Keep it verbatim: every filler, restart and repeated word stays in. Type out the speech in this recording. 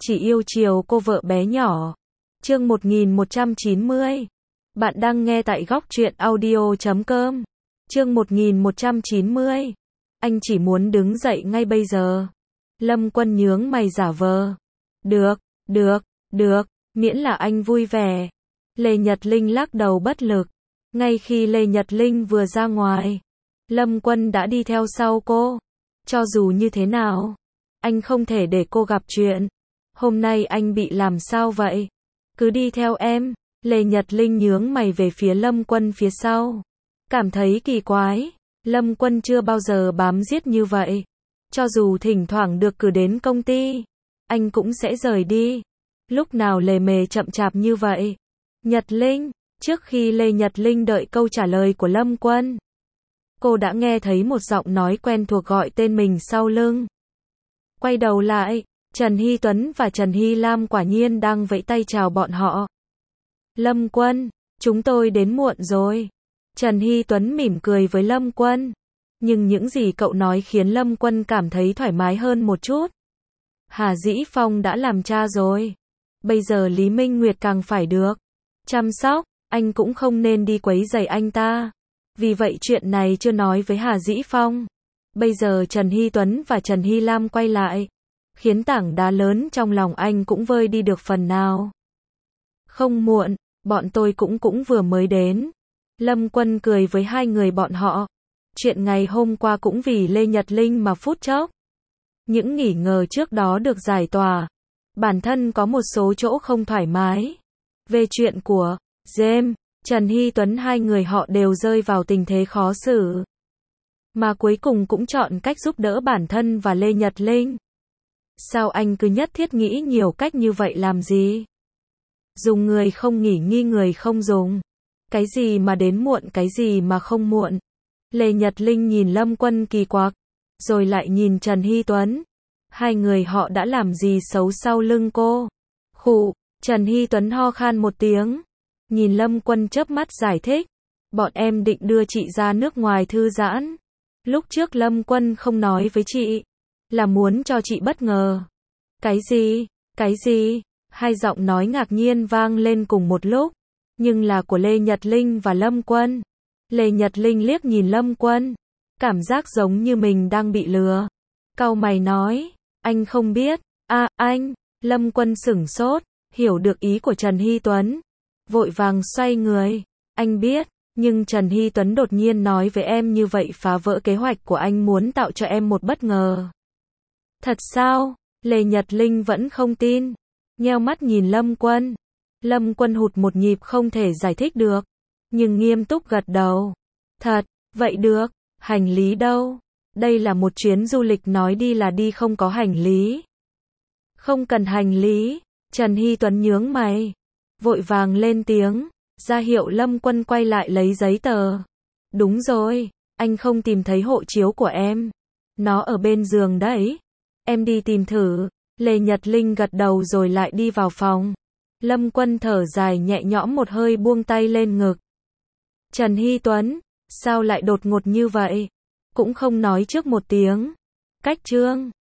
chỉ yêu chiều cô vợ bé nhỏ. Chương một nghìn một trăm chín mươi. Bạn đang nghe tại góc truyện audio chấm com. Chương một nghìn một trăm chín mươi. Anh chỉ muốn đứng dậy ngay bây giờ. Lâm Quân nhướng mày giả vờ. Được, được, được, miễn là anh vui vẻ. Lê Nhật Linh lắc đầu bất lực. Ngay khi Lê Nhật Linh vừa ra ngoài, Lâm Quân đã đi theo sau cô. Cho dù như thế nào, anh không thể để cô gặp chuyện. Hôm nay anh bị làm sao vậy? Cứ đi theo em. Lê Nhật Linh nhướng mày về phía Lâm Quân phía sau. Cảm thấy kỳ quái. Lâm Quân chưa bao giờ bám giết như vậy. Cho dù thỉnh thoảng được cử đến công ty, anh cũng sẽ rời đi. Lúc nào lề mề chậm chạp như vậy? Nhật Linh. Trước khi Lê Nhật Linh đợi câu trả lời của Lâm Quân, cô đã nghe thấy một giọng nói quen thuộc gọi tên mình sau lưng. Quay đầu lại, Trần Hy Tuấn và Trần Hy Lam quả nhiên đang vẫy tay chào bọn họ. Lâm Quân, chúng tôi đến muộn rồi. Trần Hy Tuấn mỉm cười với Lâm Quân. Nhưng những gì cậu nói khiến Lâm Quân cảm thấy thoải mái hơn một chút. Hà Dĩ Phong đã làm cha rồi. Bây giờ Lý Minh Nguyệt càng phải được chăm sóc, anh cũng không nên đi quấy rầy anh ta. Vì vậy chuyện này chưa nói với Hà Dĩ Phong. Bây giờ Trần Hy Tuấn và Trần Hy Lam quay lại, khiến tảng đá lớn trong lòng anh cũng vơi đi được phần nào. Không muộn, bọn tôi cũng cũng vừa mới đến. Lâm Quân cười với hai người bọn họ. Chuyện ngày hôm qua cũng vì Lê Nhật Linh mà phút chốc. Những nghi ngờ trước đó được giải tỏa. Bản thân có một số chỗ không thoải mái. Về chuyện của James, Trần Hy Tuấn hai người họ đều rơi vào tình thế khó xử. Mà cuối cùng cũng chọn cách giúp đỡ bản thân và Lê Nhật Linh. Sao anh cứ nhất thiết nghĩ nhiều cách như vậy làm gì? Dùng người không nghỉ nghi người không dùng. Cái gì mà đến muộn, cái gì mà không muộn? Lê Nhật Linh nhìn Lâm Quân kỳ quặc, rồi lại nhìn Trần Hy Tuấn. Hai người họ đã làm gì xấu sau lưng cô? Khụ, Trần Hy Tuấn ho khan một tiếng. Nhìn Lâm Quân chớp mắt giải thích. Bọn em định đưa chị ra nước ngoài thư giãn. Lúc trước Lâm Quân không nói với chị, là muốn cho chị bất ngờ. Cái gì? Cái gì? Hai giọng nói ngạc nhiên vang lên cùng một lúc. Nhưng là của Lê Nhật Linh và Lâm Quân. Lê Nhật Linh liếc nhìn Lâm Quân. Cảm giác giống như mình đang bị lừa. Cau mày nói. Anh không biết. À, anh. Lâm Quân sửng sốt. Hiểu được ý của Trần Hy Tuấn. Vội vàng xoay người. Anh biết. Nhưng Trần Hy Tuấn đột nhiên nói với em như vậy phá vỡ kế hoạch của anh, muốn tạo cho em một bất ngờ. Thật sao? Lê Nhật Linh vẫn không tin. Nheo mắt nhìn Lâm Quân. Lâm Quân hụt một nhịp không thể giải thích được. Nhưng nghiêm túc gật đầu. Thật, vậy được. Hành lý đâu? Đây là một chuyến du lịch, nói đi là đi, không có hành lý. Không cần hành lý. Trần Hy Tuấn nhướng mày. Vội vàng lên tiếng. Ra hiệu Lâm Quân quay lại lấy giấy tờ. Đúng rồi, anh không tìm thấy hộ chiếu của em. Nó ở bên giường đấy. Em đi tìm thử. Lê Nhật Linh gật đầu rồi lại đi vào phòng. Lâm Quân thở dài nhẹ nhõm một hơi, buông tay lên ngực. Trần Hy Tuấn, sao lại đột ngột như vậy? Cũng không nói trước một tiếng. Cách chương